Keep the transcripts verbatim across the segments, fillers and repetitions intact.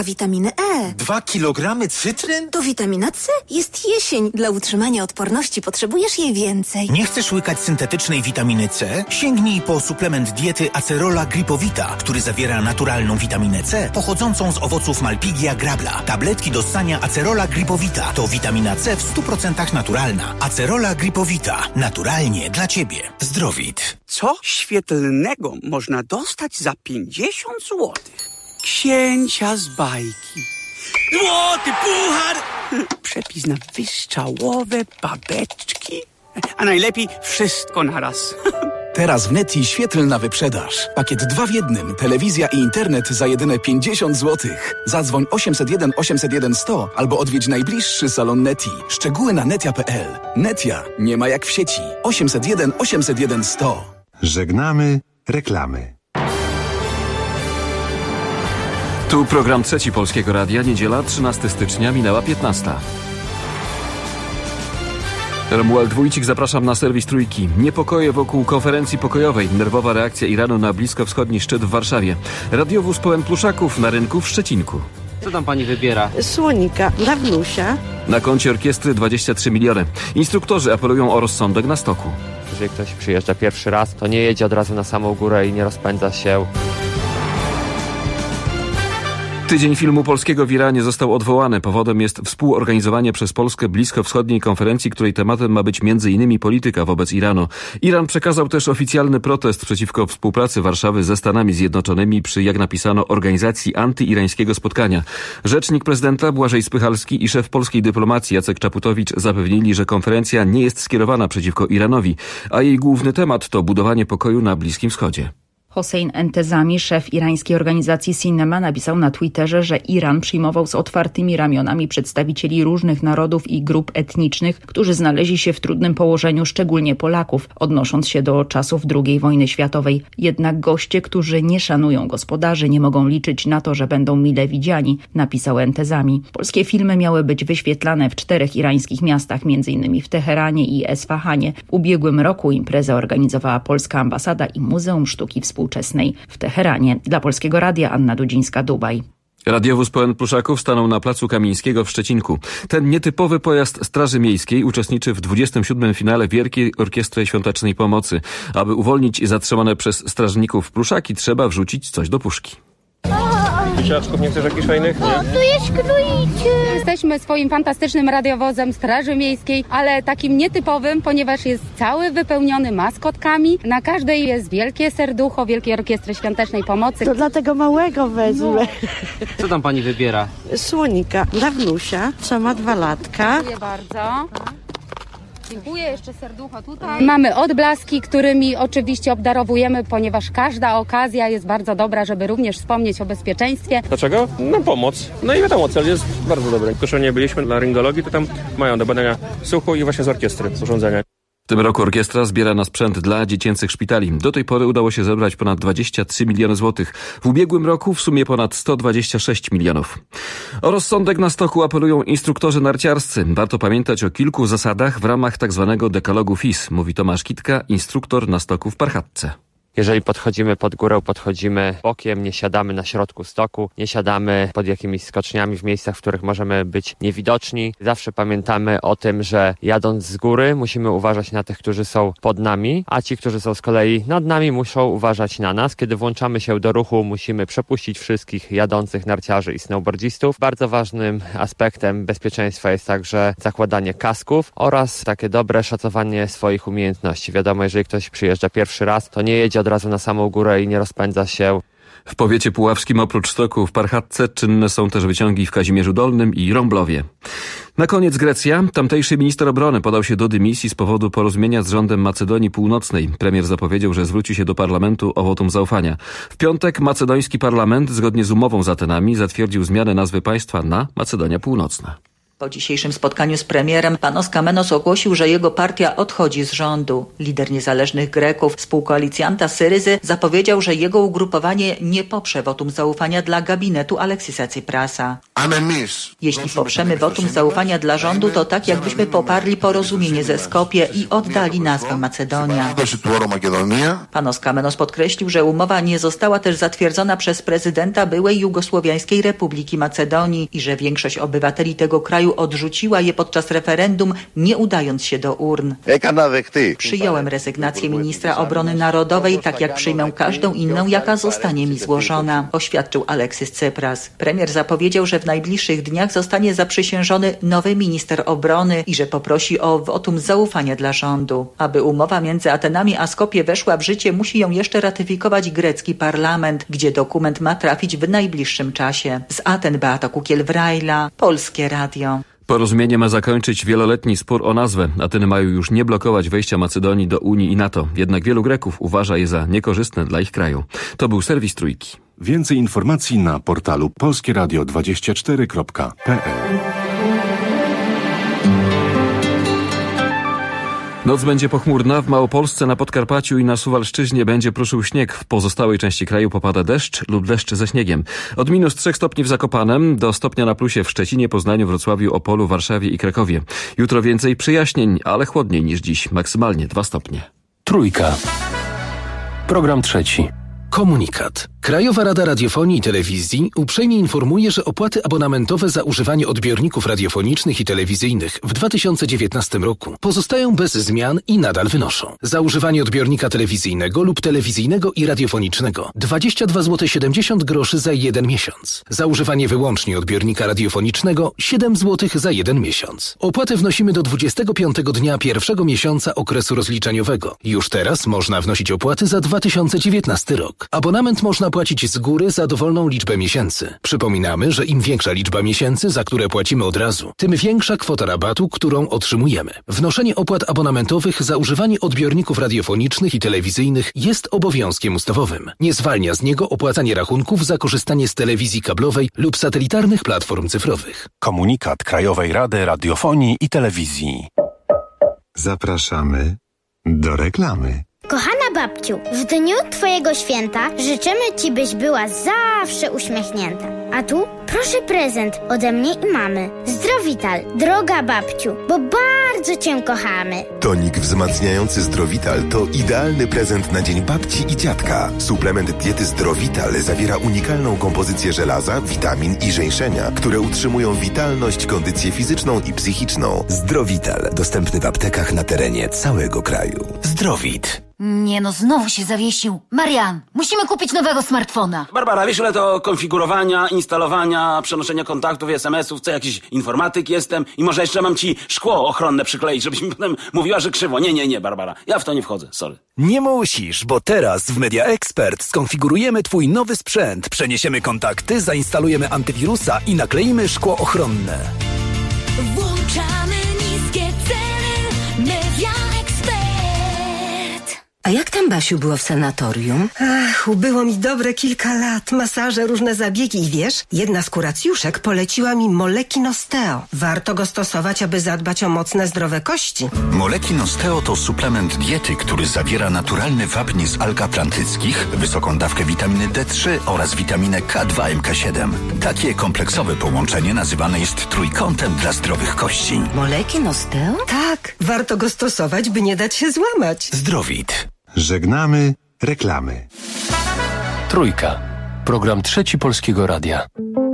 Witaminy E. Dwa kilogramy cytryn? To witamina C. Jest jesień. Dla utrzymania odporności potrzebujesz jej więcej. Nie chcesz łykać syntetycznej witaminy C? Sięgnij po suplement diety Acerola Gripowita, który zawiera naturalną witaminę C pochodzącą z owoców Malpighia grabla. Tabletki do ssania Acerola Gripowita to witamina C w stu procentach naturalna. Acerola Gripowita. Naturalnie dla Ciebie. Zdrowit. Co świetlnego można dostać za pięćdziesiąt złotych? Księcia z bajki. Złoty puchar! Przepis na wystrzałowe babeczki. A najlepiej wszystko naraz. Teraz w Neti świetlna wyprzedaż. Pakiet dwa w jednym. Telewizja i internet za jedyne pięćdziesiąt złotych. Zadzwoń osiemset jeden osiemset jeden sto albo odwiedź najbliższy salon Neti. Szczegóły na netia kropka p l. Netia nie ma jak w sieci. osiemset jeden osiemset jeden sto. Żegnamy reklamy. Tu program Trzeci Polskiego Radia, niedziela trzynastego stycznia, minęła piętnasta. Romuald Wójcik, zapraszam na serwis Trójki. Niepokoje wokół konferencji pokojowej. Nerwowa reakcja Iranu na bliskowschodni szczyt w Warszawie. Radiowóz pełen pluszaków na rynku w Szczecinku. Co tam pani wybiera? Słonika dla wnusia. Na koncie orkiestry dwadzieścia trzy miliony. Instruktorzy apelują o rozsądek na stoku. Jeżeli ktoś przyjeżdża pierwszy raz, to nie jedzie od razu na samą górę i nie rozpędza się. Tydzień filmu polskiego w Iranie został odwołany. Powodem jest współorganizowanie przez Polskę bliskowschodniej konferencji, której tematem ma być między innymi polityka wobec Iranu. Iran przekazał też oficjalny protest przeciwko współpracy Warszawy ze Stanami Zjednoczonymi przy, jak napisano, organizacji antyirańskiego spotkania. Rzecznik prezydenta Błażej Spychalski i szef polskiej dyplomacji Jacek Czaputowicz zapewnili, że konferencja nie jest skierowana przeciwko Iranowi, a jej główny temat to budowanie pokoju na Bliskim Wschodzie. Hossein Entezami, szef irańskiej organizacji Sinema, napisał na Twitterze, że Iran przyjmował z otwartymi ramionami przedstawicieli różnych narodów i grup etnicznych, którzy znaleźli się w trudnym położeniu, szczególnie Polaków, odnosząc się do czasów drugiej wojny światowej. Jednak goście, którzy nie szanują gospodarzy, nie mogą liczyć na to, że będą mile widziani, napisał Entezami. Polskie filmy miały być wyświetlane w czterech irańskich miastach, między innymi w Teheranie i Esfahanie. W ubiegłym roku imprezę organizowała polska ambasada i Muzeum Sztuki Współczesnej w Teheranie. Dla Polskiego Radia Anna Dudzińska, Dubaj. Radiowóz pełen pluszaków stanął na placu Kamińskiego w Szczecinku. Ten nietypowy pojazd Straży Miejskiej uczestniczy w dwudziestym siódmym finale Wielkiej Orkiestry Świątecznej Pomocy. Aby uwolnić zatrzymane przez strażników pluszaki, trzeba wrzucić coś do puszki. Siaczków, nie chcesz jakichś fajnych? Nie? O, tu jest króliczy. Jesteśmy swoim fantastycznym radiowozem Straży Miejskiej, ale takim nietypowym, ponieważ jest cały wypełniony maskotkami. Na każdej jest wielkie serducho Wielkiej Orkiestry Świątecznej Pomocy. To dlatego małego wezmę. No. Co tam pani wybiera? Słonika dla wnusia, co ma dwa latka. Dziękuję bardzo. Dziękuję, jeszcze serducho tutaj. Mamy odblaski, którymi oczywiście obdarowujemy, ponieważ każda okazja jest bardzo dobra, żeby również wspomnieć o bezpieczeństwie. Dlaczego? Na pomoc. No i wiadomo, cel jest bardzo dobry. Tylko, że nie byliśmy dla laryngologii, to tam mają do badania słuchu i właśnie z orkiestry urządzenia. W tym roku orkiestra zbiera na sprzęt dla dziecięcych szpitali. Do tej pory udało się zebrać ponad dwadzieścia trzy miliony złotych. W ubiegłym roku w sumie ponad sto dwadzieścia sześć milionów. O rozsądek na stoku apelują instruktorzy narciarscy. Warto pamiętać o kilku zasadach w ramach tzw. dekalogu F I S, mówi Tomasz Kitka, instruktor na stoku w Parchatce. Jeżeli podchodzimy pod górę, podchodzimy bokiem, nie siadamy na środku stoku, nie siadamy pod jakimiś skoczniami w miejscach, w których możemy być niewidoczni. Zawsze pamiętamy o tym, że jadąc z góry musimy uważać na tych, którzy są pod nami, a ci, którzy są z kolei nad nami, muszą uważać na nas. Kiedy włączamy się do ruchu, musimy przepuścić wszystkich jadących narciarzy i snowboardzistów. Bardzo ważnym aspektem bezpieczeństwa jest także zakładanie kasków oraz takie dobre szacowanie swoich umiejętności. Wiadomo, jeżeli ktoś przyjeżdża pierwszy raz, to nie jedzie od razu na samą górę i nie rozpędza się. W powiecie puławskim oprócz stoku w Parchatce czynne są też wyciągi w Kazimierzu Dolnym i Rąblowie. Na koniec Grecja. Tamtejszy minister obrony podał się do dymisji z powodu porozumienia z rządem Macedonii Północnej. Premier zapowiedział, że zwróci się do parlamentu o wotum zaufania. W piątek macedoński parlament, zgodnie z umową z Atenami, zatwierdził zmianę nazwy państwa na Macedonia Północna. Po dzisiejszym spotkaniu z premierem Panos Kamenos ogłosił, że jego partia odchodzi z rządu. Lider niezależnych Greków, współkoalicjanta Syryzy, zapowiedział, że jego ugrupowanie nie poprze wotum zaufania dla gabinetu Aleksisa Tsiprasa. Jeśli poprzemy wotum zaufania dla rządu, to tak jakbyśmy poparli porozumienie ze Skopje i oddali nazwę Macedonia. Panos Kamenos podkreślił, że umowa nie została też zatwierdzona przez prezydenta byłej Jugosłowiańskiej Republiki Macedonii i że większość obywateli tego kraju odrzuciła je podczas referendum, nie udając się do urn. Przyjąłem rezygnację ministra obrony narodowej, tak jak przyjmę każdą inną, jaka zostanie mi złożona, oświadczył Aleksis Tsipras. Premier zapowiedział, że w najbliższych dniach zostanie zaprzysiężony nowy minister obrony i że poprosi o wotum zaufania dla rządu. Aby umowa między Atenami a Skopje weszła w życie, musi ją jeszcze ratyfikować grecki parlament, gdzie dokument ma trafić w najbliższym czasie. Z Aten Beata Kukiel-Wrajla, Polskie Radio. Porozumienie ma zakończyć wieloletni spór o nazwę. Ateny mają już nie blokować wejścia Macedonii do Unii i NATO. Jednak wielu Greków uważa je za niekorzystne dla ich kraju. To był serwis Trójki. Więcej informacji na portalu polskieradio dwadzieścia cztery kropka p l. Noc będzie pochmurna. W Małopolsce, na Podkarpaciu i na Suwalszczyźnie będzie pruszył śnieg. W pozostałej części kraju popada deszcz lub deszcz ze śniegiem. Od minus trzech stopni w Zakopanem do stopnia na plusie w Szczecinie, Poznaniu, Wrocławiu, Opolu, Warszawie i Krakowie. Jutro więcej przyjaśnień, ale chłodniej niż dziś. Maksymalnie dwa stopnie. Trójka. Program trzeci. Komunikat. Krajowa Rada Radiofonii i Telewizji uprzejmie informuje, że opłaty abonamentowe za używanie odbiorników radiofonicznych i telewizyjnych w dwa tysiące dziewiętnastym roku pozostają bez zmian i nadal wynoszą: za używanie odbiornika telewizyjnego lub telewizyjnego i radiofonicznego dwadzieścia dwa złote siedemdziesiąt groszy za jeden miesiąc. Za używanie wyłącznie odbiornika radiofonicznego siedem złotych za jeden miesiąc. Opłatę wnosimy do dwudziestego piątego dnia pierwszego miesiąca okresu rozliczeniowego. Już teraz można wnosić opłaty za dwa tysiące dziewiętnasty rok. Abonament można płacić z góry za dowolną liczbę miesięcy. Przypominamy, że im większa liczba miesięcy, za które płacimy od razu, tym większa kwota rabatu, którą otrzymujemy. Wnoszenie opłat abonamentowych za używanie odbiorników radiofonicznych i telewizyjnych jest obowiązkiem ustawowym. Nie zwalnia z niego opłacanie rachunków za korzystanie z telewizji kablowej lub satelitarnych platform cyfrowych. Komunikat Krajowej Rady Radiofonii i Telewizji. Zapraszamy do reklamy. Kochana babciu, w dniu twojego święta życzymy ci, byś była zawsze uśmiechnięta. A tu proszę prezent ode mnie i mamy. Zdrowital, droga babciu, bo bardzo cię kochamy. Tonik wzmacniający Zdrowital to idealny prezent na dzień babci i dziadka. Suplement diety Zdrowital zawiera unikalną kompozycję żelaza, witamin i żeńszenia, które utrzymują witalność, kondycję fizyczną i psychiczną. Zdrowital, dostępny w aptekach na terenie całego kraju. Zdrowit. Nie no, znowu się zawiesił. Marian, musimy kupić nowego smartfona. Barbara, wiesz ile to konfigurowania, instalowania, przenoszenia kontaktów i es em esów, co jakiś informatyk jestem i może jeszcze mam ci szkło ochronne przykleić, żebyś mi potem mówiła, że krzywo. Nie, nie, nie, Barbara, ja w to nie wchodzę, sorry. Nie musisz, bo teraz w Media Expert skonfigurujemy twój nowy sprzęt, przeniesiemy kontakty, zainstalujemy antywirusa i nakleimy szkło ochronne. Włączamy niskie ceny Media Expert. A jak tam, Basiu, było w sanatorium? Ach, ubyło mi dobre kilka lat. Masaże, różne zabiegi i wiesz, jedna z kuracjuszek poleciła mi Molekin Osteo. Warto go stosować, aby zadbać o mocne, zdrowe kości. Molekin Osteo to suplement diety, który zawiera naturalny wapń z alg atlantyckich, wysoką dawkę witaminy D trzy oraz witaminę K dwa M K siedem. Takie kompleksowe połączenie nazywane jest trójkątem dla zdrowych kości. Molekin Osteo? Tak, warto go stosować, by nie dać się złamać. Zdrowit. Żegnamy reklamy. Trójka. Program trzeci Polskiego Radia.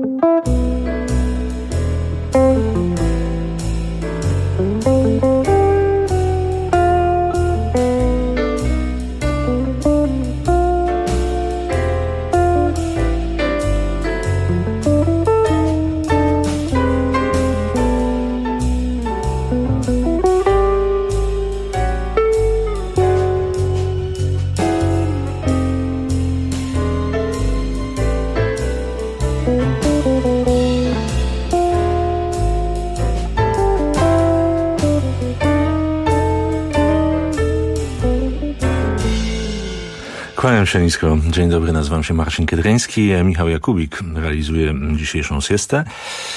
Kłaniam się nisko. Dzień dobry, nazywam się Marcin Kiedryński. Michał Jakubik realizuje dzisiejszą siestę.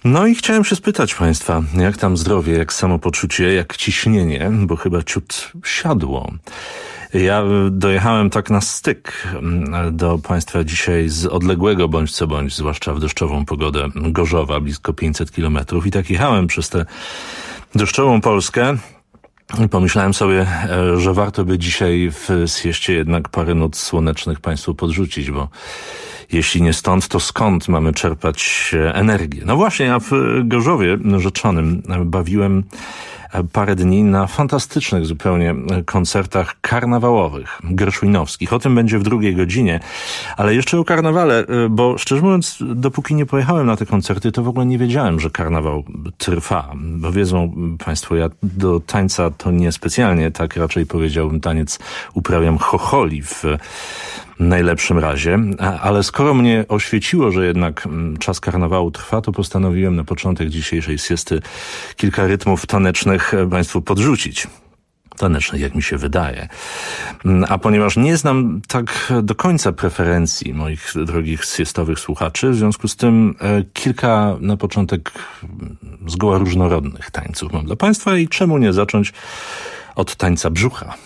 No i chciałem się spytać państwa, jak tam zdrowie, jak samopoczucie, jak ciśnienie, bo chyba ciut siadło. Ja dojechałem tak na styk do państwa dzisiaj z odległego bądź co bądź, zwłaszcza w deszczową pogodę Gorzowa, blisko pięćset kilometrów i tak jechałem przez tę deszczową Polskę. I pomyślałem sobie, że warto by dzisiaj w sieście jednak parę nut słonecznych państwu podrzucić, bo jeśli nie stąd, to skąd mamy czerpać energię? No właśnie, ja w Gorzowie Rzeczonym bawiłem parę dni na fantastycznych zupełnie koncertach karnawałowych, gerszwinowskich. O tym będzie w drugiej godzinie. Ale jeszcze o karnawale, bo szczerze mówiąc, dopóki nie pojechałem na te koncerty, to w ogóle nie wiedziałem, że karnawał trwa. Bo wiedzą państwo, ja do tańca to nie specjalnie, tak raczej powiedziałbym, taniec uprawiam chocholi w najlepszym razie, ale skoro mnie oświeciło, że jednak czas karnawału trwa, to postanowiłem na początek dzisiejszej siesty kilka rytmów tanecznych państwu podrzucić. Tanecznych, jak mi się wydaje. A ponieważ nie znam tak do końca preferencji moich drogich siestowych słuchaczy, w związku z tym kilka na początek zgoła różnorodnych tańców mam dla państwa i czemu nie zacząć od tańca brzucha.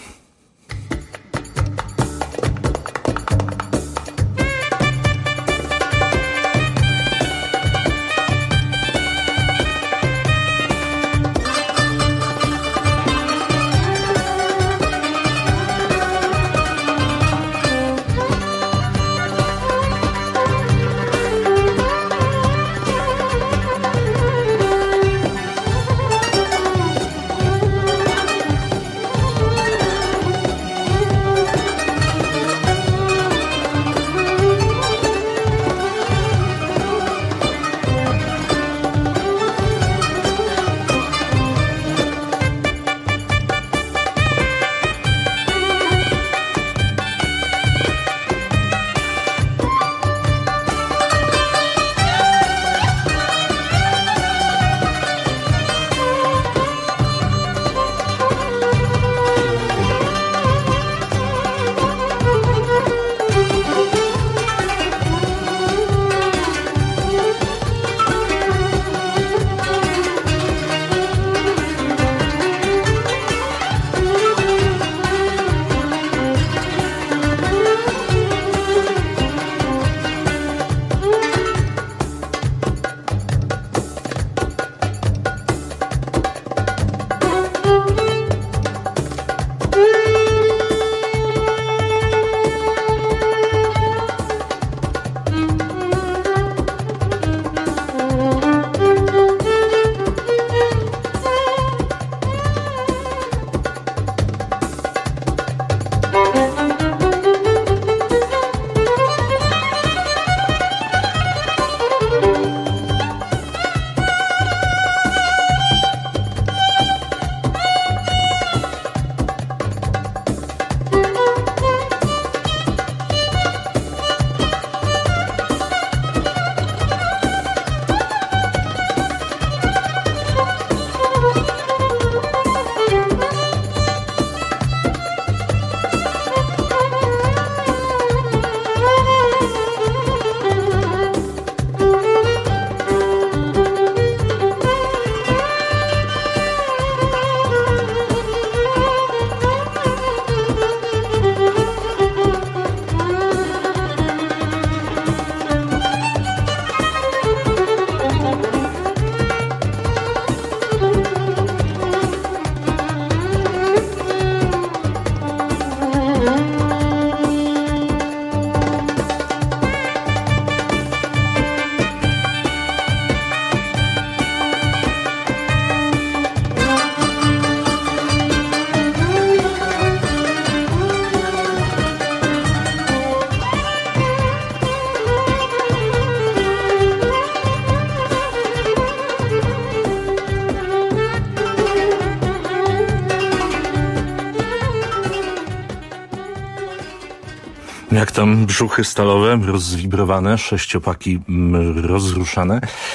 Jak tam brzuchy stalowe, rozwibrowane, sześciopaki rozruszane.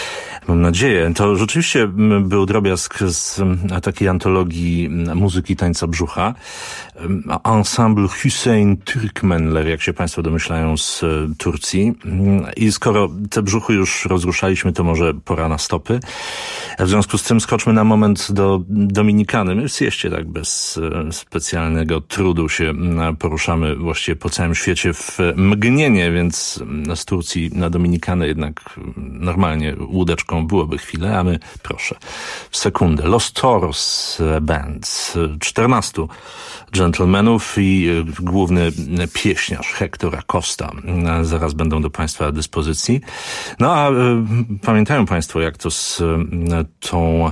Mam nadzieję. To rzeczywiście był drobiazg z takiej antologii muzyki tańca brzucha. Ensemble Hüseyin Türkmenler, jak się państwo domyślają, z Turcji. I skoro te brzuchy już rozruszaliśmy, to może pora na stopy. W związku z tym skoczmy na moment do Dominikany. My w sieście tak bez specjalnego trudu się poruszamy właściwie po całym świecie w mgnienie, więc z Turcji na Dominikanę jednak normalnie łódeczką byłoby chwilę, a my proszę w sekundę. Los Toros Band, czternastu dżentelmenów i główny pieśniarz Hector Acosta zaraz będą do państwa dyspozycji. No a pamiętają państwo, jak to z tą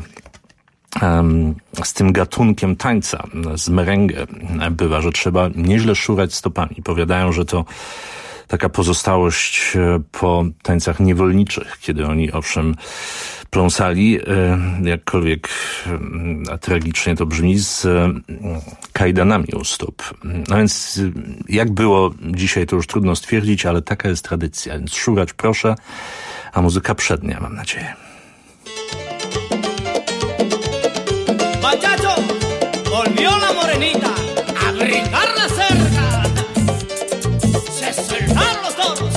z tym gatunkiem tańca, z merengue bywa, że trzeba nieźle szurać stopami. Powiadają, że to taka pozostałość po tańcach niewolniczych, kiedy oni owszem pląsali, jakkolwiek tragicznie to brzmi, z kajdanami u stóp. No więc jak było dzisiaj, to już trudno stwierdzić, ale taka jest tradycja. Więc szurać proszę, a muzyka przednia, mam nadzieję. Muchacho, volvió la morenita a brincar la cerca. Se soltaron los toros.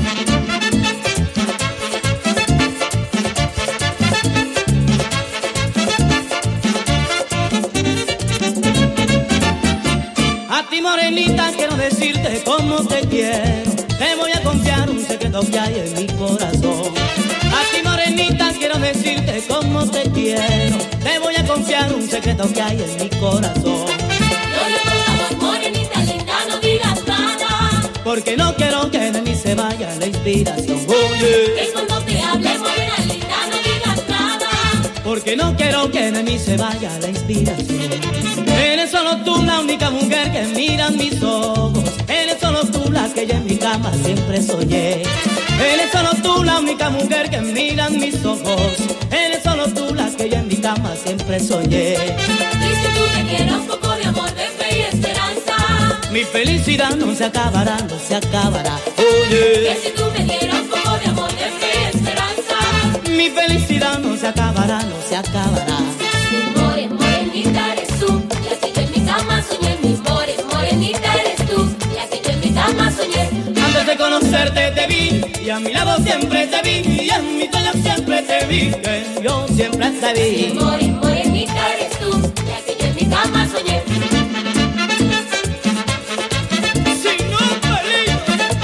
A ti morenita quiero decirte cómo te quiero. Te voy a confiar un secreto que hay en mi corazón. A ti morenita quiero decirte cómo te quiero. Te voy a confiar un secreto que hay en mi corazón. Oye, por favor, morenita linda, no digas nada. Porque no quiero que de mí se vaya la inspiración. Oye, que cuando te hable, morena linda, no digas nada. Porque no quiero que de mí se vaya la inspiración. Eres solo tú la única mujer que mira en mis ojos. Eres solo tú la que yo en mi cama siempre soñé. Eres solo tú la única mujer que mira en mis ojos. Eres solo tú la que yo en mi cama siempre soñé. Y si tú me quieres un poco de amor, de fe y esperanza, mi felicidad no se acabará, no se acabará. Oye, que si tú me quieres un poco de amor, de fe y esperanza, mi felicidad no se acabará, no se acabará. Mi more, morenita eres tú, la que yo en mi cama soñé. Mi more, morenita eres tú, la que yo en mi cama soñé. Antes de conocerte te vi, y a mi lado siempre te vi, y en mi sueño siempre te vi, que yo siempre te vi. Mi more, morenita eres tú, la que yo en mi cama soñé. Sin un peligro.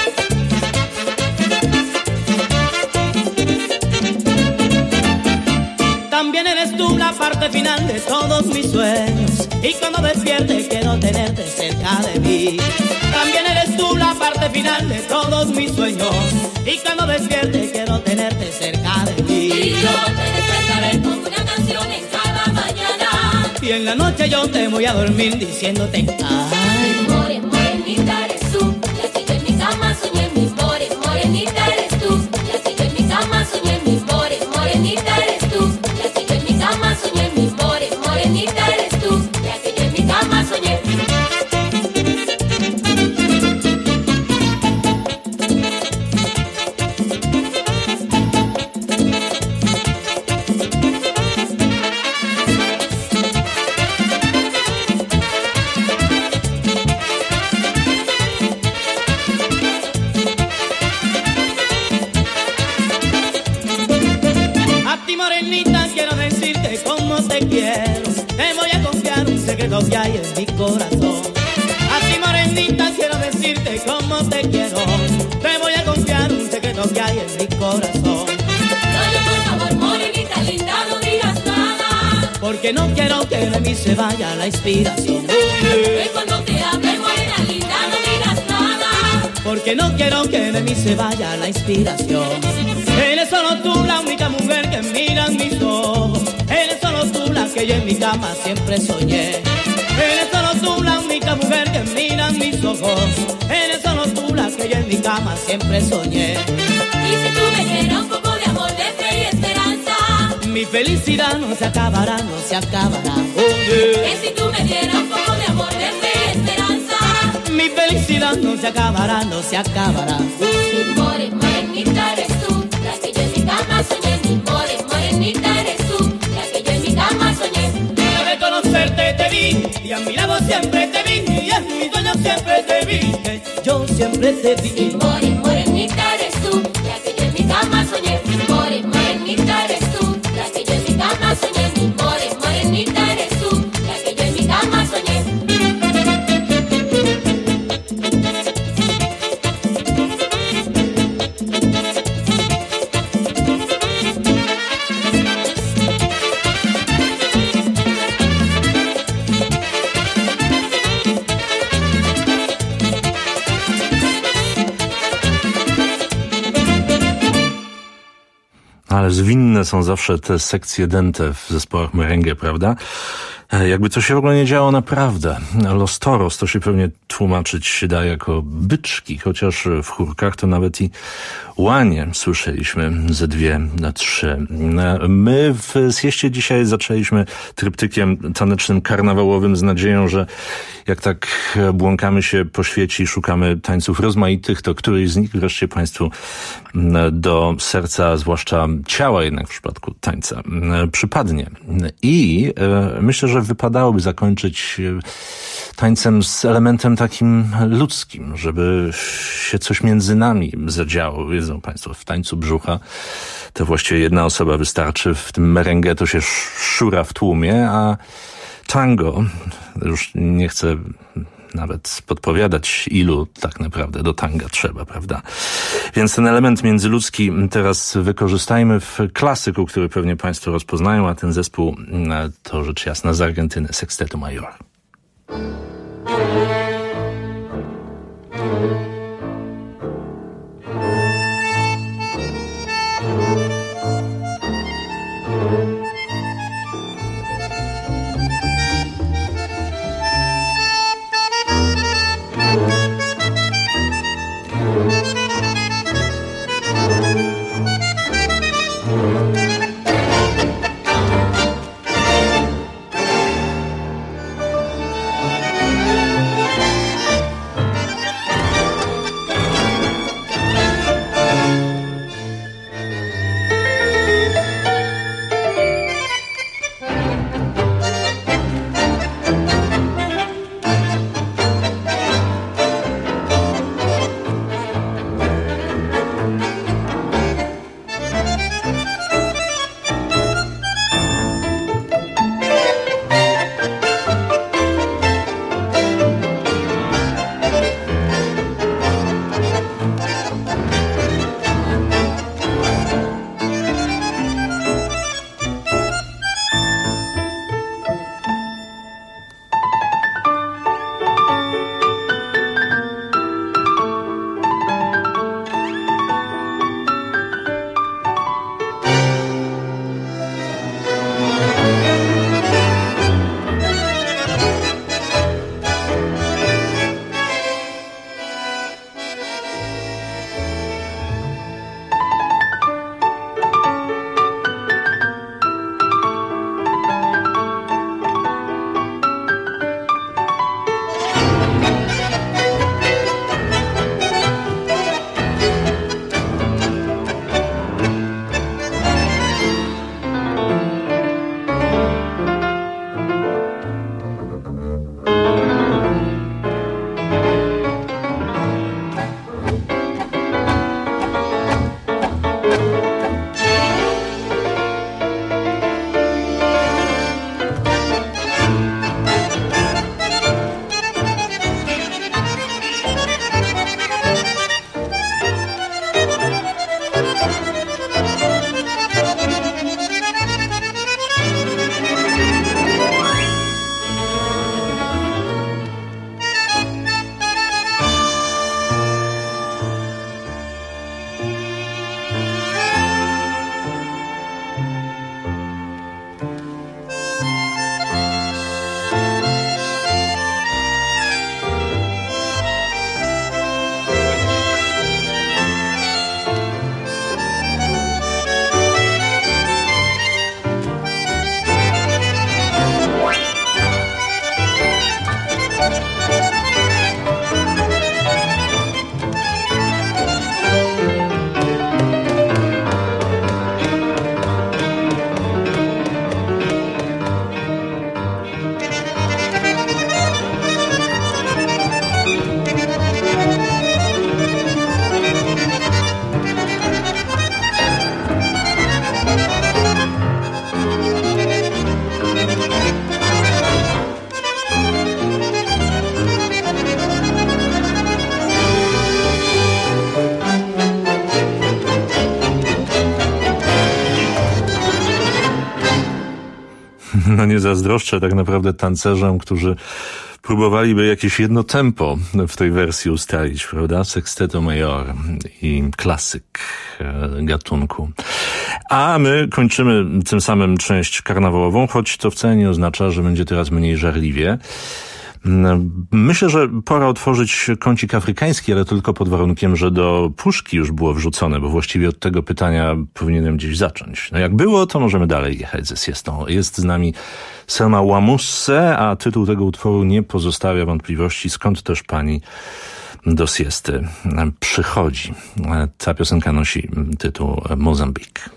También eres tú la parte final de todos mis sueños, y cuando despierte quiero tenerte cerca de mí. También eres tú la parte final de todos mis sueños, y cuando despierte quiero tenerte cerca de mí. Y yo te despertaré con una canción en cada mañana, y en la noche yo te voy a dormir diciéndote ay. Mi more, morenita eres tú, la que yo en mi cama soñé. Mi more, morenita eres tú, la que yo en mi cama soñé. Mi more, morenita eres tú, la que yo en mi cama soñé. Mi more, morenita eres tú, la que yo en mi cama soñé. Que hay en mi corazón. A ti morenita quiero decirte cómo te quiero. Te voy a confiar un secreto que hay en mi corazón. Oye, por favor, morenita linda, no digas nada. Porque no quiero que de mí se vaya la inspiración. Que cuando te hable, morena linda, no digas nada. Porque no quiero que de mí se vaya la inspiración. Eres solo tú la única mujer que mira en mis ojos. Eres solo tú la que yo en mi cama siempre soñé. Eres solo tú la única mujer que mira en mis ojos. Eres solo tú la que yo en mi cama siempre soñé. Y si tú me quieres un poco de amor, de fe y esperanza, mi felicidad no se acabará, no se acabará. Oye, que si tú me dieras un poco de amor, de fe y esperanza, mi felicidad no se acabará, no se acabará. Mi more, morenita eres tú, la que yo en mi cama soñé. Mi more, siempre te vi, y en mi sueño siempre te vi, que yo siempre te vi. More, morenita eres tú, la que yo en mi cama soñé. More, morenita eres tú, la que yo en mi cama soñé. More, morenita eres tú, la que yo en mi cama soñé. Ale zwinne są zawsze te sekcje dente w zespołach merengue, prawda? Jakby to się w ogóle nie działo naprawdę. Los Toros to się pewnie tłumaczyć się da jako byczki, chociaż w chórkach to nawet i łanie słyszeliśmy ze dwie na trzy. My w Sieście dzisiaj zaczęliśmy tryptykiem tanecznym karnawałowym z nadzieją, że jak tak błąkamy się po świecie i szukamy tańców rozmaitych, to któryś z nich wreszcie Państwu do serca, zwłaszcza ciała jednak w przypadku tańca, przypadnie. I myślę, że wypadałoby zakończyć tańcem z elementem takim ludzkim, żeby się coś między nami zadziało. Wiedzą Państwo, w tańcu brzucha to właściwie jedna osoba wystarczy, w tym merengue to się szura w tłumie, a tango, już nie chcę nawet podpowiadać, ilu tak naprawdę do tanga trzeba, prawda? Więc ten element międzyludzki teraz wykorzystajmy w klasyku, który pewnie Państwo rozpoznają, a ten zespół to rzecz jasna z Argentyny, Sexteto Mayor. No nie zazdroszczę tak naprawdę tancerzom, którzy próbowaliby jakieś jedno tempo w tej wersji ustalić, prawda? Sexteto Major i klasyk gatunku. A my kończymy tym samym część karnawałową, choć to wcale nie oznacza, że będzie teraz mniej żarliwie. Myślę, że pora otworzyć kącik afrykański, ale tylko pod warunkiem, że do puszki już było wrzucone, bo właściwie od tego pytania powinienem gdzieś zacząć. No jak było, to możemy dalej jechać ze siestą. Jest z nami Selma Wamusse, a tytuł tego utworu nie pozostawia wątpliwości, skąd też pani do siesty przychodzi. Ta piosenka nosi tytuł Mozambik.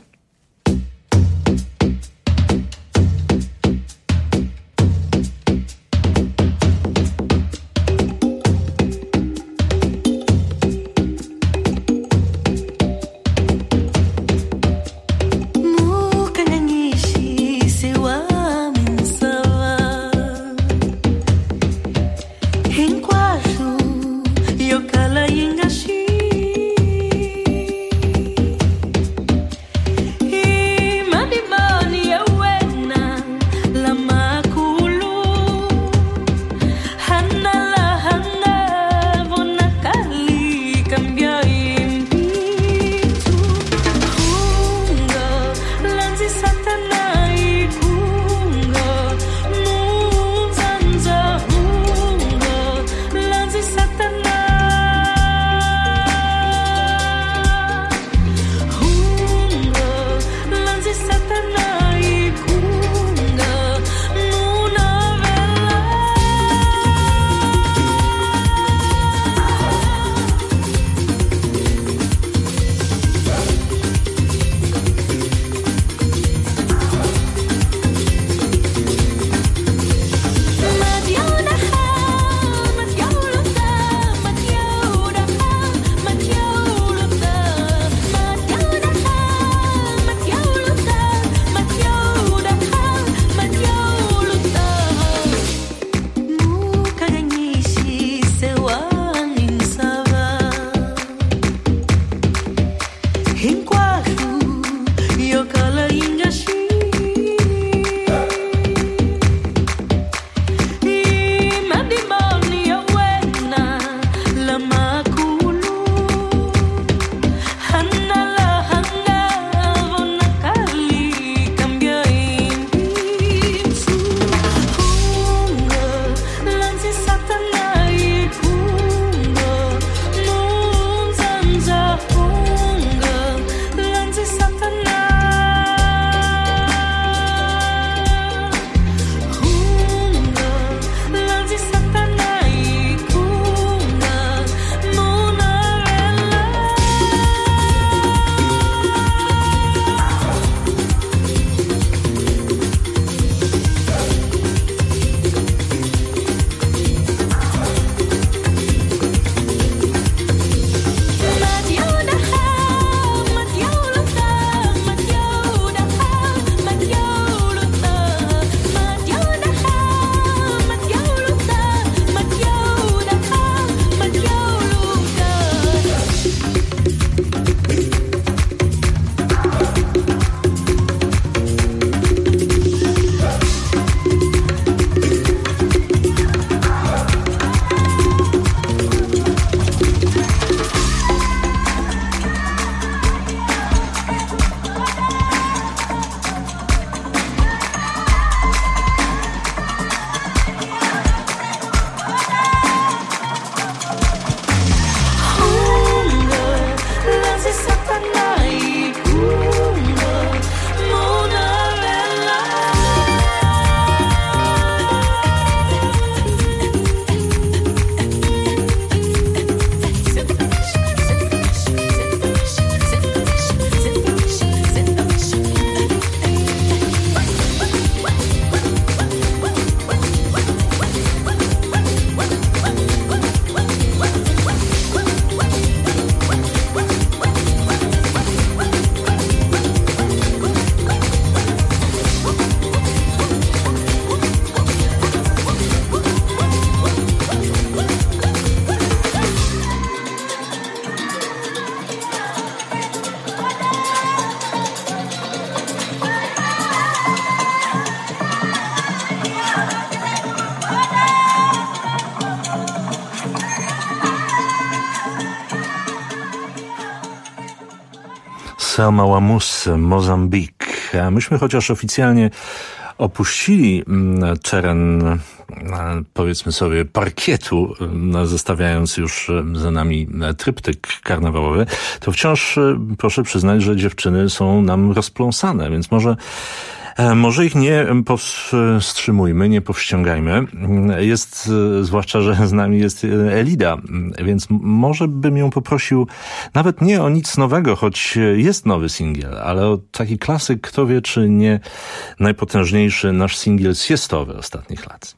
Selma Wamus, Mozambik. Myśmy chociaż oficjalnie opuścili teren, powiedzmy sobie, parkietu, zostawiając już za nami tryptyk karnawałowy, to wciąż proszę przyznać, że dziewczyny są nam rozpląsane, więc może Może ich nie powstrzymujmy, nie powściągajmy. Jest, zwłaszcza, że z nami jest Elida, więc może bym ją poprosił nawet nie o nic nowego, choć jest nowy singiel, ale o taki klasyk, kto wie, czy nie najpotężniejszy nasz singiel siestowy ostatnich lat.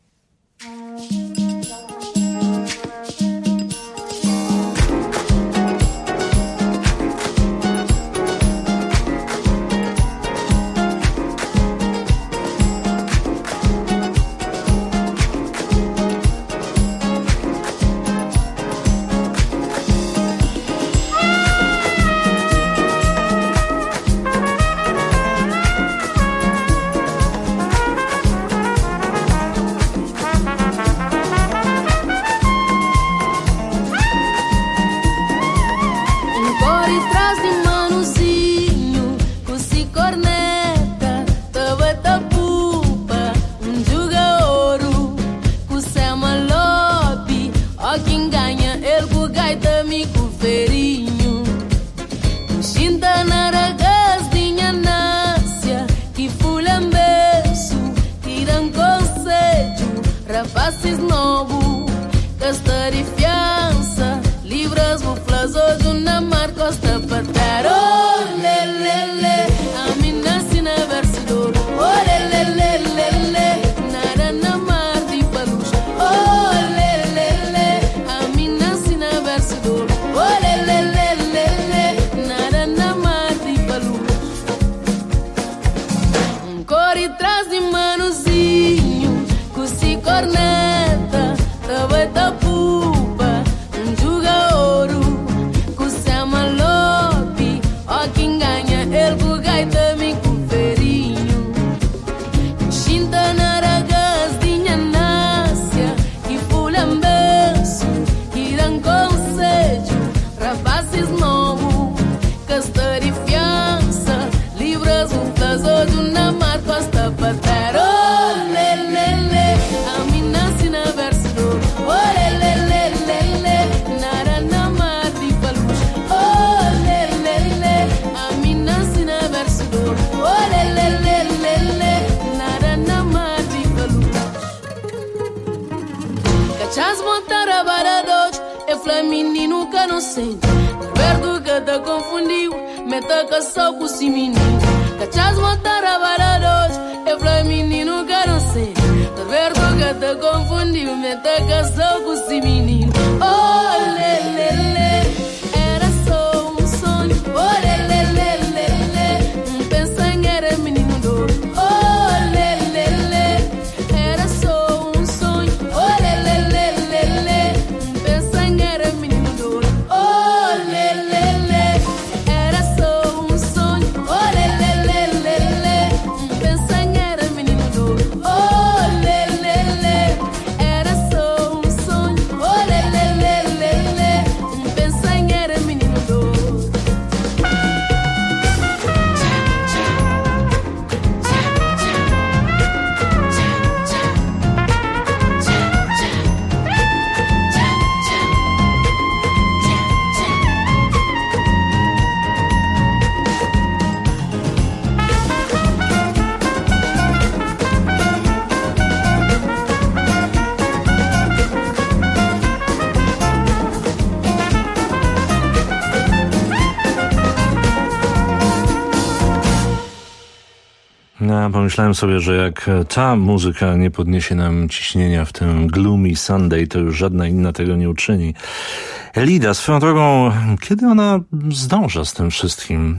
Ja pomyślałem sobie, że jak ta muzyka nie podniesie nam ciśnienia w tym Gloomy Sunday, to już żadna inna tego nie uczyni. Elida, swoją drogą, kiedy ona zdąża z tym wszystkim?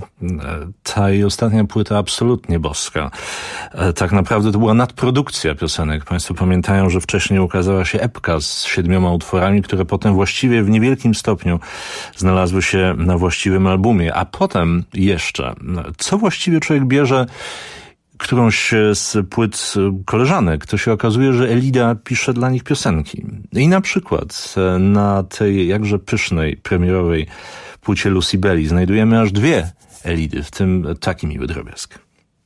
Ta jej ostatnia płyta absolutnie boska. Tak naprawdę to była nadprodukcja piosenek. Państwo pamiętają, że wcześniej ukazała się epka z siedmioma utworami, które potem właściwie w niewielkim stopniu znalazły się na właściwym albumie. A potem jeszcze, co właściwie człowiek bierze którąś z płyt koleżanek, to się okazuje, że Elida pisze dla nich piosenki. I na przykład na tej jakże pysznej, premierowej płycie Lucy Belli znajdujemy aż dwie Elidy, w tym taki miły drobiazg.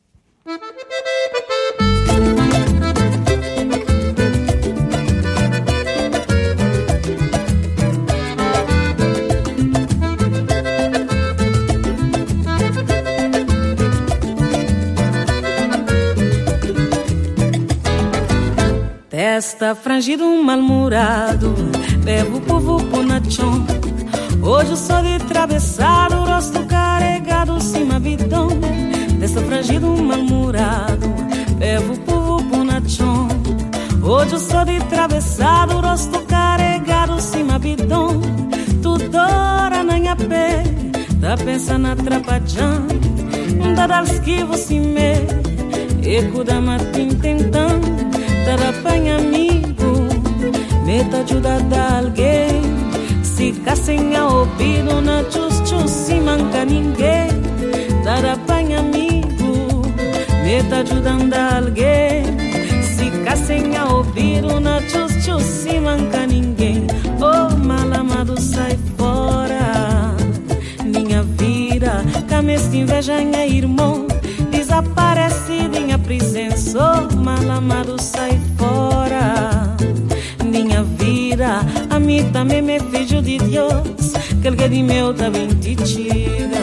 Testa frangido, mal-humorado, bebo povo ponachão. Hoje eu sou de travessado, rosto carregado, cima bidão. Testa frangido, mal-humorado, bebo povo ponachão. Hoje eu sou de travessado, rosto carregado, cima bidão. Tudo hora na minha pé, tá pensando atrapalhão. Da dar esquivo, se me, eco da matin tentando. Tarapanha amigo, me tá ajudando alguém. Se sem a ouvido na chus chus, se manca ninguém. Tarapanha amigo, me tá ajudando alguém. Se sem a ouvido na chus chus, se manca ninguém. Oh, malamado, sai fora. Minha vida, camesta inveja, minha irmão. Desaparecido em a presença, oh, malamado, sai fora. Minha vida, a mim também me filho de Deus, que ele de meu também te tira.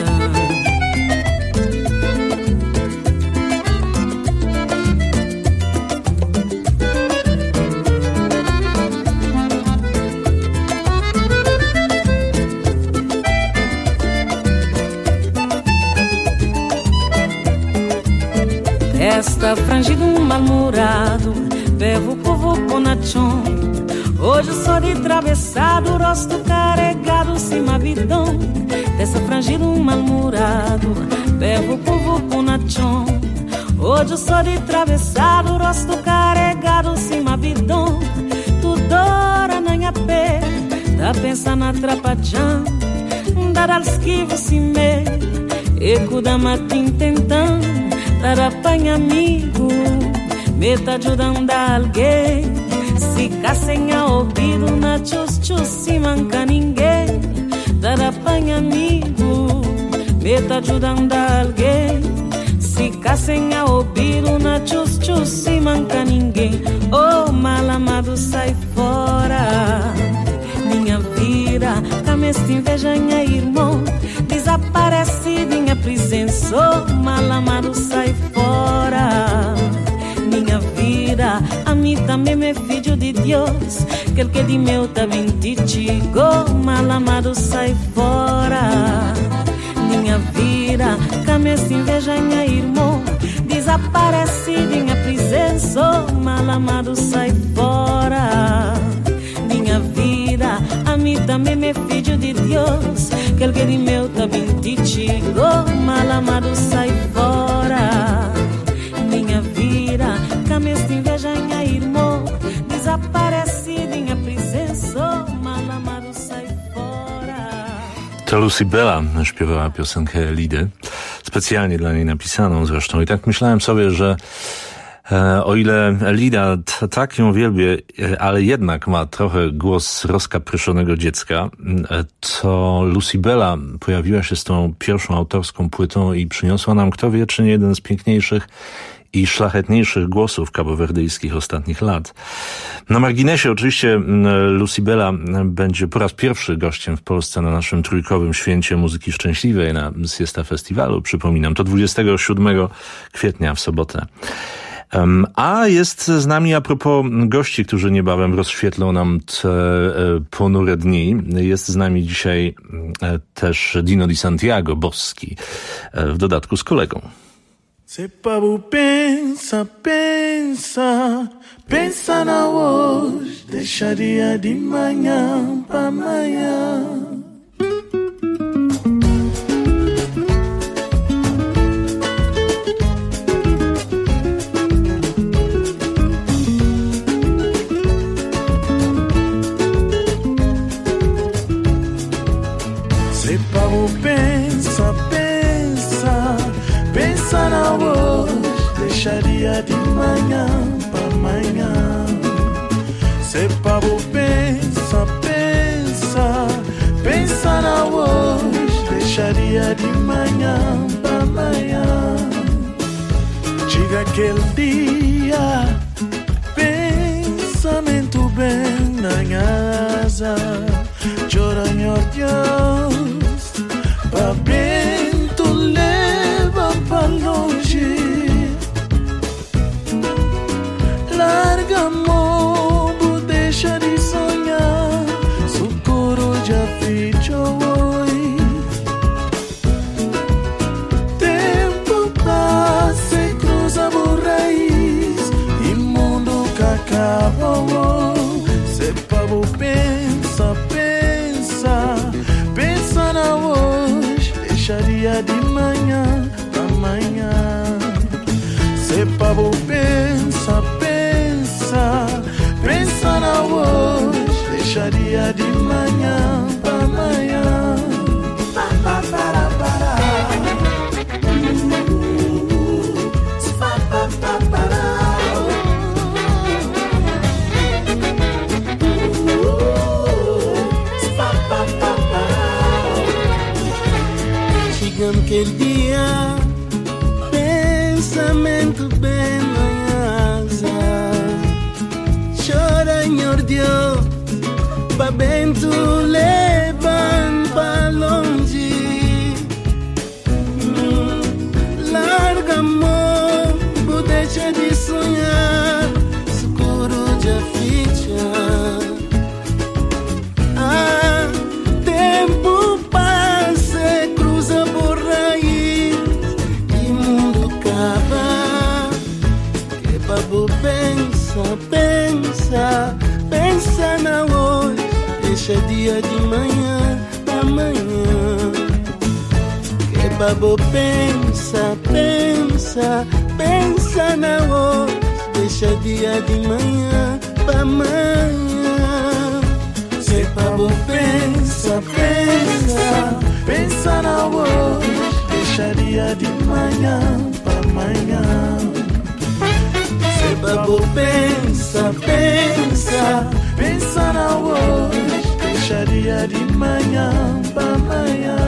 Testa frangido, mal-humorado, bebo povo ponachão. Hoje sou de travessado, rosto carregado, cima bidão. Testa frangido, mal-humorado, bebo povo ponachão. Hoje sou de travessado, rosto carregado, cima bidão. Tudo hora na minha pé, tá pensando atrapalhão. Dar esquivo, se me, eco da matin tentando. Tarapanha amigo, me tá ajudando alguém. Se sem a ouvido na chus chus, se manca ninguém. Tarapanha amigo, me tá ajudando alguém. Se sem a ouvido na chus chus, se manca ninguém. Oh, malamado, sai fora. Minha vida, camesta inveja, minha irmão. Desaparecido em a presença, oh, malamado, sai fora. Minha vida, a mim também me filho de Deus, que ele que de meu também te chegou, malamado, sai fora. Minha vida, camesta inveja, minha irmão. Desaparecido em a presença, oh, malamado, sai fora. Minha vida, a mim também me filho de Deus, que ele que de meu também te chegou, malamado, sai fora. Minha vida, camesta inveja, minha irmão. Desaparecido em a presença, malamado, sai fora. To Lucy Bella śpiewała piosenkę Elidy, specjalnie dla niej napisaną zresztą. I tak myślałem sobie, że E, o ile Elida t- tak ją wielbię, e, ale jednak ma trochę głos rozkapryszonego dziecka, e, to Lucy Bella pojawiła się z tą pierwszą autorską płytą i przyniosła nam, kto wie, czy nie jeden z piękniejszych i szlachetniejszych głosów kabowerdyjskich ostatnich lat. Na marginesie oczywiście Lucy Bella będzie po raz pierwszy gościem w Polsce na naszym trójkowym święcie muzyki szczęśliwej na Siesta Festiwalu. Przypominam, to dwudziestego siódmego kwietnia w sobotę. Um, a jest z nami, a propos gości, którzy niebawem rozświetlą nam te e, ponure dni, jest z nami dzisiaj e, też Dino Di Santiago, boski, e, w dodatku z kolegą. Se pabu pensa, pensa, pensa na hoje, deixaria de manhã pra amanhã. Se pabu pensa, pensa, pensa na hoje, deixaria de manhã pra amanhã. Se pabu pensa, pensa, pensa na hoje, deixaria de manhã manhã pra amanhã. Chega aquele dia, pensamento bem na casa. Chora, meu Deus, pra vento leva pra longe. Larga amor, deixa de sonhar. Socorro já fichou hoje. Tempo passa e cruza por raiz. E mundo que acabou. Se pavo pensa, pensa, pensa na hoje. Deixaria de manhã pra amanhã. Se pavo pensa, pensa, pensa na hoje. Deixaria de manhã pra amanhã. Pa, pa, para, para. Pa, pa, pa, para. Pa, pa, pa, para. Chegamos aquele dia, pensamento bem na asa. Chora, meu Deus, pra vento levam pra longe. Hum, larga amor, vou deixar de sonhar. Socorro já ficha. Ah, tempo passa, cruza por raiz. E mundo acaba. Que babo pensa, pensa, pensa na hoje. Deixa dia de manhã pra amanhã. Que babo pensa, pensa, pensa na hoje. Deixa dia de manhã pra amanhã. Que babo pensa, pensa, pensa na hoje. Deixa dia de manhã pra amanhã. Que babo pensa, pensa, pensa na hoje. Deixaria de manhã pra amanhã.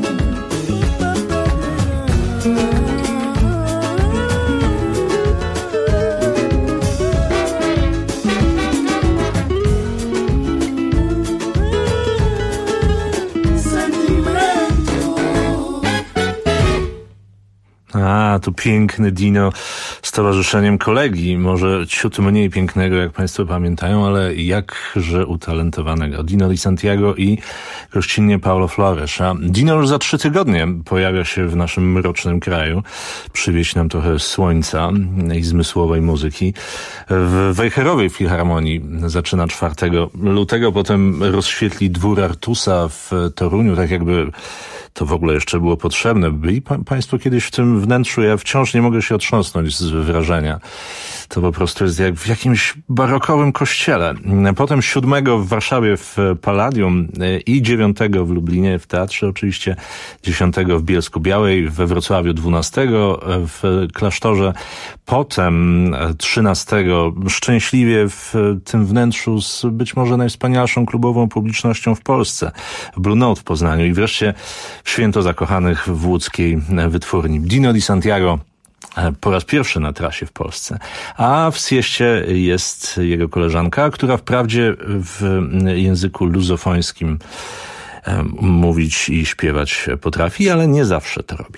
A, tu piękny Dino z towarzyszeniem kolegi, może ciut mniej pięknego, jak państwo pamiętają, ale jakże utalentowanego. Dino Di Santiago i gościnnie Paulo Flores. A Dino już za trzy tygodnie pojawia się w naszym mrocznym kraju. Przywieźć nam trochę słońca i zmysłowej muzyki. W Wejherowej Filharmonii zaczyna czwartego lutego, potem rozświetli dwór Artusa w Toruniu, tak jakby to w ogóle jeszcze było potrzebne. Byli pa- państwo kiedyś w tym wnętrzu? Ja wciąż nie mogę się otrząsnąć z wrażenia. To po prostu jest jak w jakimś barokowym kościele. Potem siódmego w Warszawie w Palladium i dziewiątego w Lublinie w teatrze oczywiście, dziesiątego w Bielsku-Białej, we Wrocławiu dwunastego w klasztorze. Potem trzynastego szczęśliwie w tym wnętrzu z być może najwspanialszą klubową publicznością w Polsce, w Blue Note w Poznaniu. I wreszcie w Święto Zakochanych w łódzkiej wytwórni. Dino Di Santiago po raz pierwszy na trasie w Polsce. A w Sieście jest jego koleżanka, która wprawdzie w języku luzofońskim mówić i śpiewać potrafi, ale nie zawsze to robi.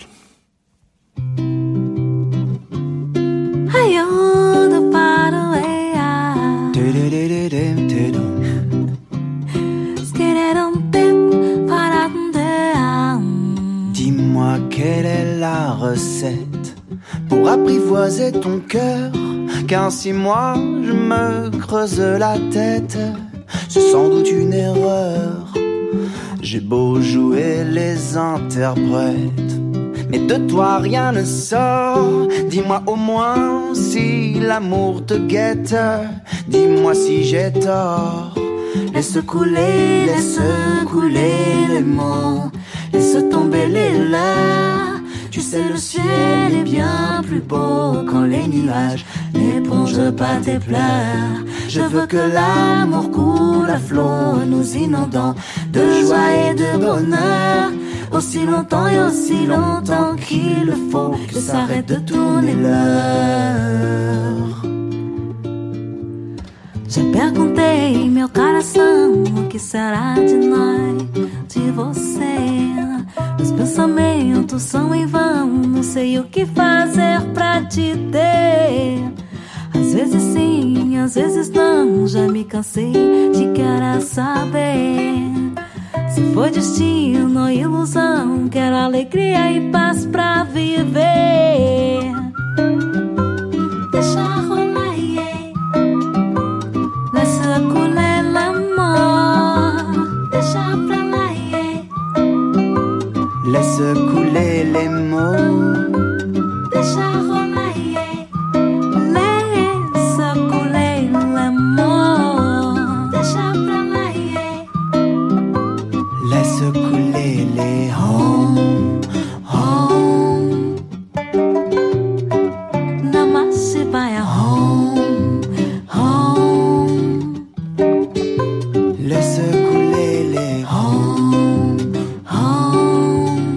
Dis-moi quelle est la recette pour apprivoiser ton cœur, car si moi je me creuse la tête, c'est sans doute une erreur. J'ai beau jouer les interprètes, mais de toi rien ne sort. Dis-moi au moins si l'amour te guette, dis-moi si j'ai tort. Laisse couler, laisse couler les mots, laisse tomber les leurs. Tu sais le ciel est bien plus beau quand les nuages n'épongent pas tes pleurs. Je veux que l'amour coule à flot, nous inondant de joie et de bonheur. aussi longtemps et aussi longtemps qu'il faut que s'arrête de tourner l'heure. Já perguntei meu coração, o que será de nós, de você? Meus pensamentos são em vão, não sei o que fazer pra te ter. Às vezes sim, às vezes não, já me cansei de querer saber. Se foi destino ou ilusão, quero alegria e paz pra viver. Deixa rolar, yeah. Laisse couler l'amour. Deixa pra lá, yeah. Laisse couler les mots. Deixa rolar, yeah. Laisse couler l'amour. Deixa pra lá, yeah. Laisse couler les home, home. Namah Shivaya, home, home. Laisse couler les home, home.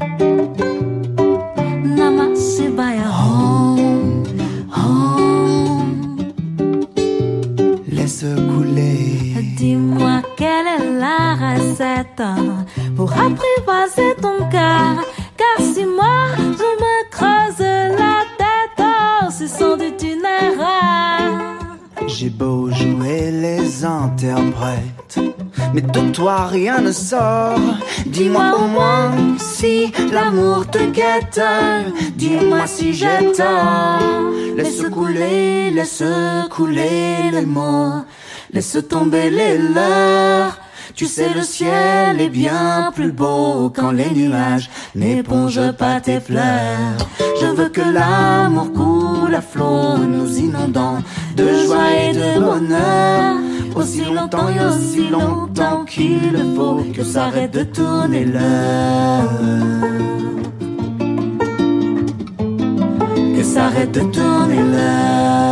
Namah Shivaya, home, home. Laisse couler. Dis-moi quelle est la recette pour apprivoiser ton cœur. Car si moi je me creuse la tête, oh, ce sont du itinéraire. J'ai beau jouer les interprètes, mais de toi rien ne sort. Dis-moi au moins si l'amour te guette. Dis-moi si j'ai tort. Laisse couler, laisse couler les mots. Laisse tomber les leurs. Tu sais, le ciel est bien plus beau quand les nuages n'épongent pas tes fleurs. Je veux que l'amour coule à flot, nous inondant de joie et de bonheur. Aussi longtemps et aussi longtemps qu'il faut que s'arrête de tourner l'heure. Que s'arrête de tourner l'heure.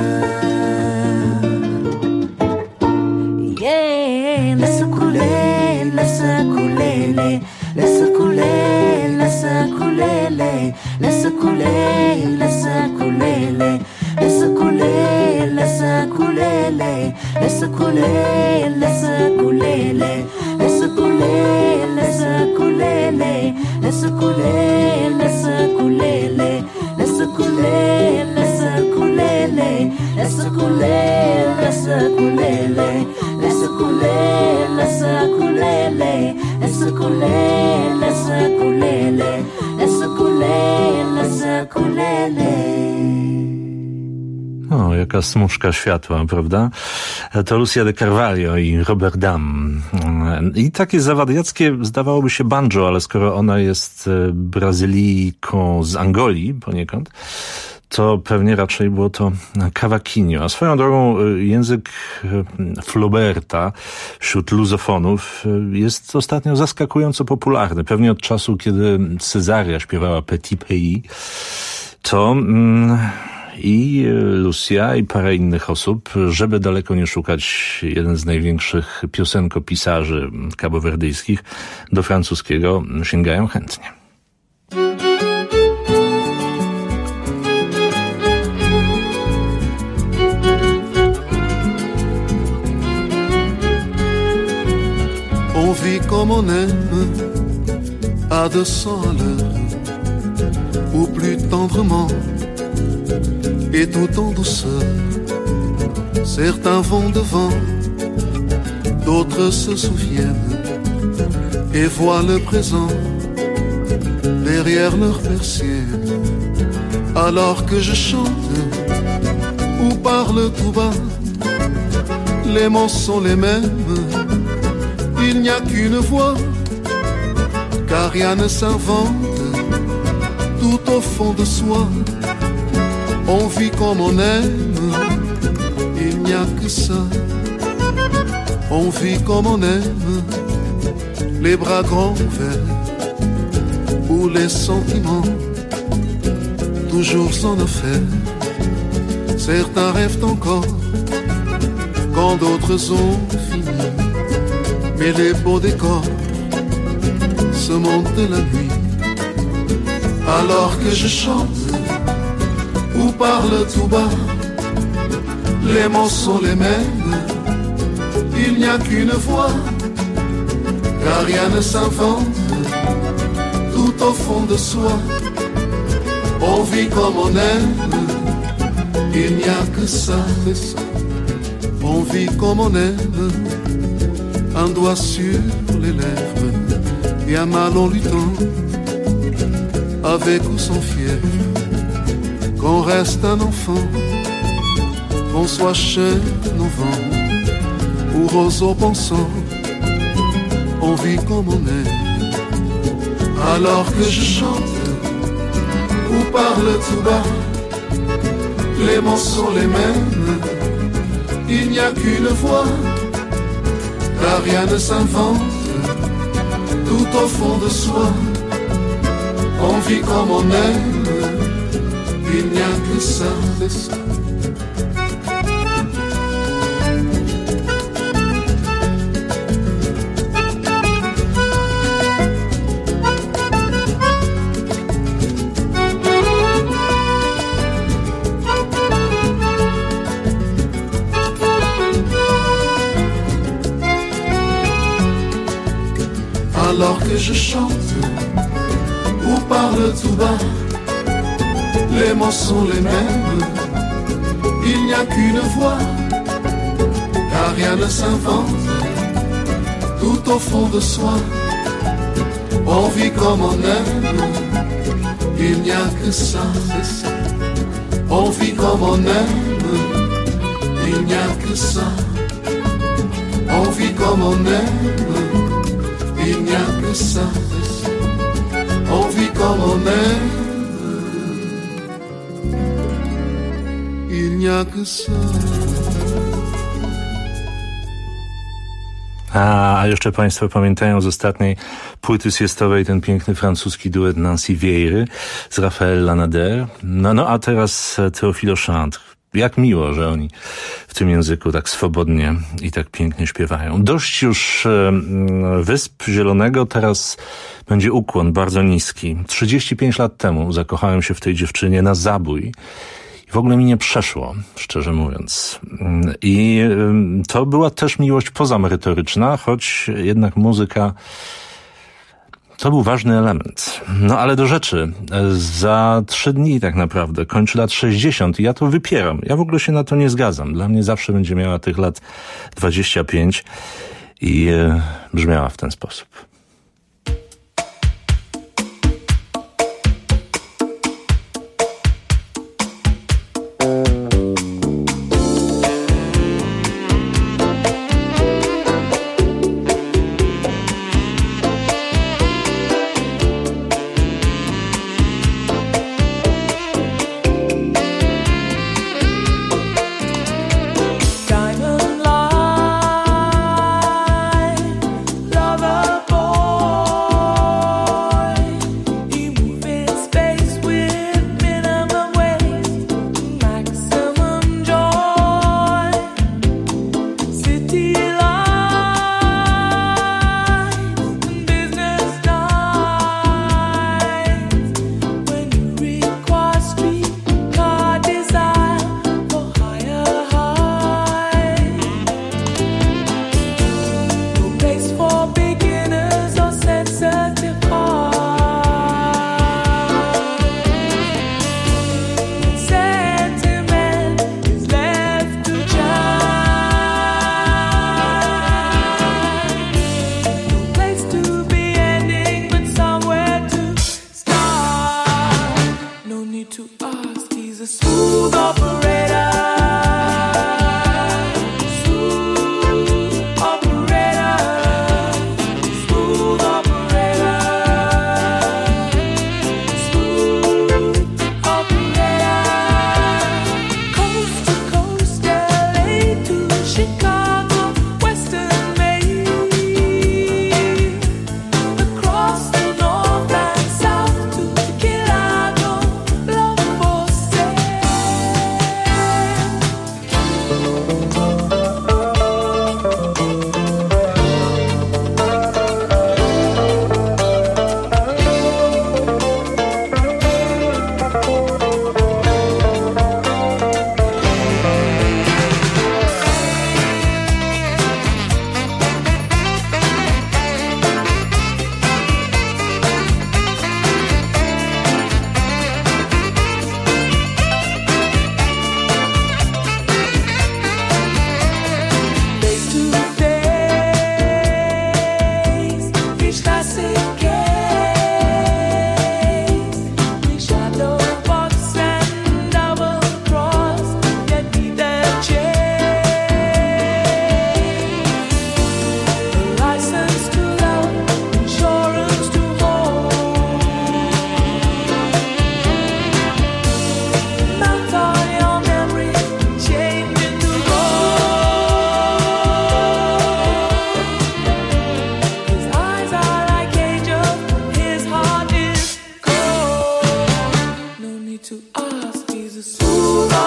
Yeah, laisse couler, laisse couler les, laisse couler, laisse couler les, laisse couler, laisse couler les, laisse couler, laisse couler les, laisse couler, laisse couler les, laisse couler, laisse couler les, laisse couler, laisse couler les, laisse couler, laisse couler les, laisse couler, laisse couler les. Laisse couler, laisse couler les, laisse couler, laisse couler les, laisse couler, laisse couler les. O, jaka smuczka światła, prawda? To Lucia de Carvalho i Robert Dam. I takie zawadiackie zdawałoby się banjo, ale skoro ona jest Brazylijką z Angolii poniekąd, to pewnie raczej było to cavaquinho. A swoją drogą język Flauberta wśród luzofonów jest ostatnio zaskakująco popularny. Pewnie od czasu, kiedy Cesaria śpiewała Petit Pays, to mm, i Lucia i parę innych osób, żeby daleko nie szukać, jeden z największych piosenkopisarzy kabowerdyjskich, do francuskiego sięgają chętnie. On vit comme on aime, à deux cents à l'heure, ou plus tendrement, et tout en douceur. Certains vont devant, d'autres se souviennent, et voient le présent derrière leur persienne. Alors que je chante, ou parle tout bas, les mots sont les mêmes. Il n'y a qu'une voix, car rien ne s'invente. Tout au fond de soi, on vit comme on aime. Il n'y a que ça, on vit comme on aime. Les bras grands ouverts, ou les sentiments toujours en affaire. Certains rêvent encore, quand d'autres ont fini. Mais les beaux décors ce monde de la nuit. Alors que je chante ou parle tout bas, les mots sont les mêmes, il n'y a qu'une voix, car rien ne s'invente, tout au fond de soi, on vit comme on aime, il n'y a que ça, on vit comme on aime, un doigt sur les lèvres, et un mal en luttant, avec ou sans fièvre, qu'on reste un enfant, qu'on soit chêne au vent, ou roseau pensant, on vit comme on est. Alors que je chante ou parle tout bas, les mots sont les mêmes, il n'y a qu'une voix, car rien ne s'invente, tout au fond de soi, on vit comme on aime, il n'y a que ça, c'est ça. Alors que je chante ou parle tout bas, les mots sont les mêmes, il n'y a qu'une voix, car rien ne s'invente, tout au fond de soi, on vit comme on aime, il n'y a que ça, c'est ça. On vit comme on aime, il n'y a que ça, on vit comme on aime, il n'y a que ça, on vit comme on aime, il n'y a que ça. A jeszcze Państwo pamiętają z ostatniej płyty siestowej ten piękny francuski duet Nancy Vieiry z Raphaël Lanader. No, no a teraz Théophile Chantre. Jak miło, że oni w tym języku tak swobodnie i tak pięknie śpiewają. Dość już e, Wysp Zielonego, teraz będzie ukłon bardzo niski. trzydzieści pięć lat temu zakochałem się w tej dziewczynie na zabój. W ogóle mi nie przeszło, szczerze mówiąc. I to była też miłość pozamerytoryczna, choć jednak muzyka to był ważny element. No ale do rzeczy. Za trzy dni tak naprawdę kończy lat sześćdziesiąt i ja to wypieram. Ja w ogóle się na to nie zgadzam. Dla mnie zawsze będzie miała tych lat dwadzieścia pięć i brzmiała w ten sposób.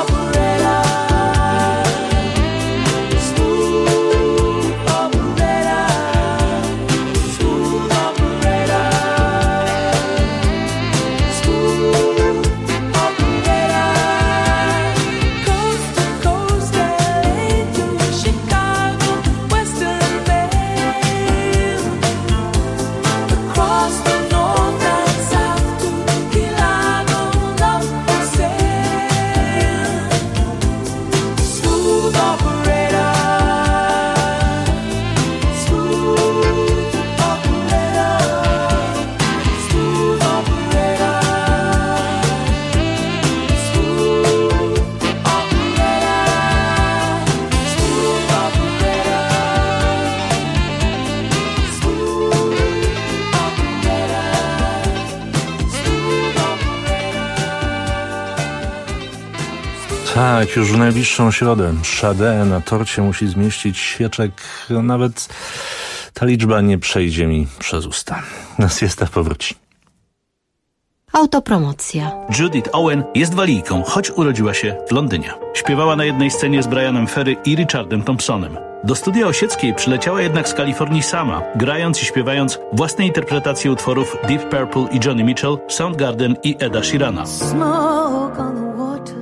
Tak, już w najbliższą środę Sade na torcie musi zmieścić świeczek. Nawet ta liczba nie przejdzie mi przez usta. Siesta powróci. Autopromocja. Judith Owen jest walijką, choć urodziła się w Londynie. Śpiewała na jednej scenie z Brianem Ferry i Richardem Thompsonem. Do studia Osieckiej przyleciała jednak z Kalifornii sama, grając i śpiewając własne interpretacje utworów Deep Purple i Johnny Mitchell, Soundgarden i Eda Sheerana. Smoke on the water,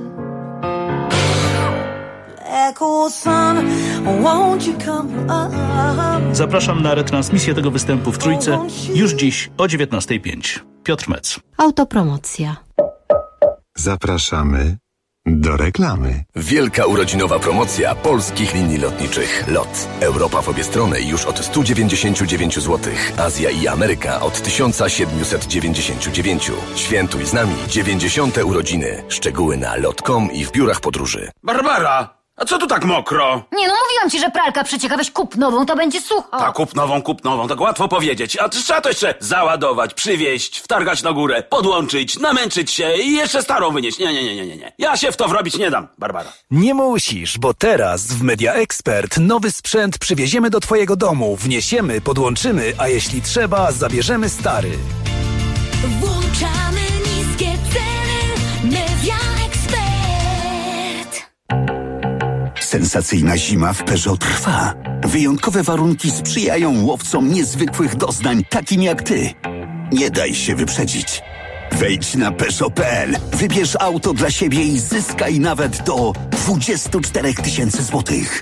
black hole sun, won't you come up? Zapraszam na retransmisję tego występu w Trójce już dziś o dziewiętnasta pięć. Piotr Mec. Autopromocja. Zapraszamy do reklamy. Wielka urodzinowa promocja polskich linii lotniczych. LOT. Europa w obie strony już od sto dziewięćdziesiąt dziewięć złotych. Azja i Ameryka od tysiąc siedemset dziewięćdziesiąt dziewięć. Świętuj z nami dziewięćdziesiąte urodziny. Szczegóły na lot kropka com i w biurach podróży. Barbara! A co tu tak mokro? Nie no, mówiłam ci, że pralka przecieka, weź kup nową, to będzie sucho. Tak, kup nową, kup nową, tak łatwo powiedzieć. A trzeba to jeszcze załadować, przywieźć, wtargać na górę, podłączyć, namęczyć się i jeszcze starą wynieść. Nie, nie, nie, nie, nie. Ja się w to wrobić nie dam, Barbara. Nie musisz, bo teraz w Media Expert nowy sprzęt przywieziemy do twojego domu, wniesiemy, podłączymy, a jeśli trzeba, zabierzemy stary. Włączamy niskie ceny, Media Expert. Sensacyjna zima w Peugeot trwa. Wyjątkowe warunki sprzyjają łowcom niezwykłych doznań, takim jak ty. Nie daj się wyprzedzić. Wejdź na Peugeot kropka pe el, wybierz auto dla siebie i zyskaj nawet do dwadzieścia cztery tysiące złotych.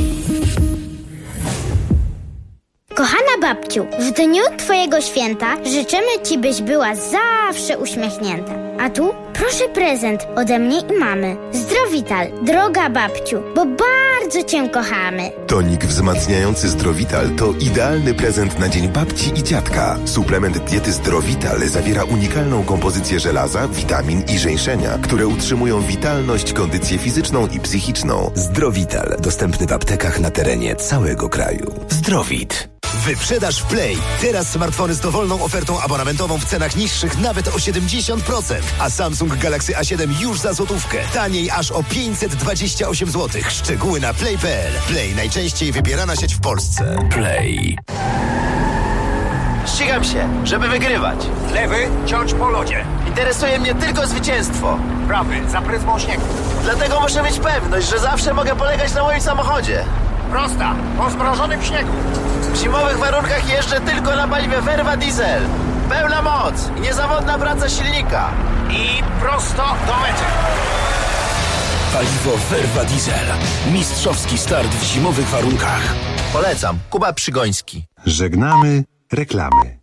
Kochana babciu, w dniu twojego święta życzymy ci, byś była zawsze uśmiechnięta. A tu proszę prezent ode mnie i mamy. Zdrowital, droga babciu, bo bardzo cię kochamy. Tonik wzmacniający Zdrowital to idealny prezent na dzień babci i dziadka. Suplement diety Zdrowital zawiera unikalną kompozycję żelaza, witamin i żeńszenia, które utrzymują witalność, kondycję fizyczną i psychiczną. Zdrowital, dostępny w aptekach na terenie całego kraju. Zdrowit. Wyprzedaż w Play. Teraz smartfony z dowolną ofertą abonamentową w cenach niższych nawet o siedemdziesiąt procent. A Samsung Galaxy A siedem już za złotówkę. Taniej aż o pięćset dwadzieścia osiem złotych. Szczegóły na play kropka pe el. Play, najczęściej wybierana sieć w Polsce. Play. Ścigam się, żeby wygrywać. Lewy, ciąć po lodzie. Interesuje mnie tylko zwycięstwo. Prawy, za pryzmą śniegu. Dlatego muszę mieć pewność, że zawsze mogę polegać na moim samochodzie. Prosta, po zmrożonym śniegu. W zimowych warunkach jeżdżę tylko na paliwie Verva Diesel. Pełna moc i niezawodna praca silnika. I prosto do mety. Paliwo Verva Diesel. Mistrzowski start w zimowych warunkach. Polecam. Kuba Przygoński. Żegnamy reklamy.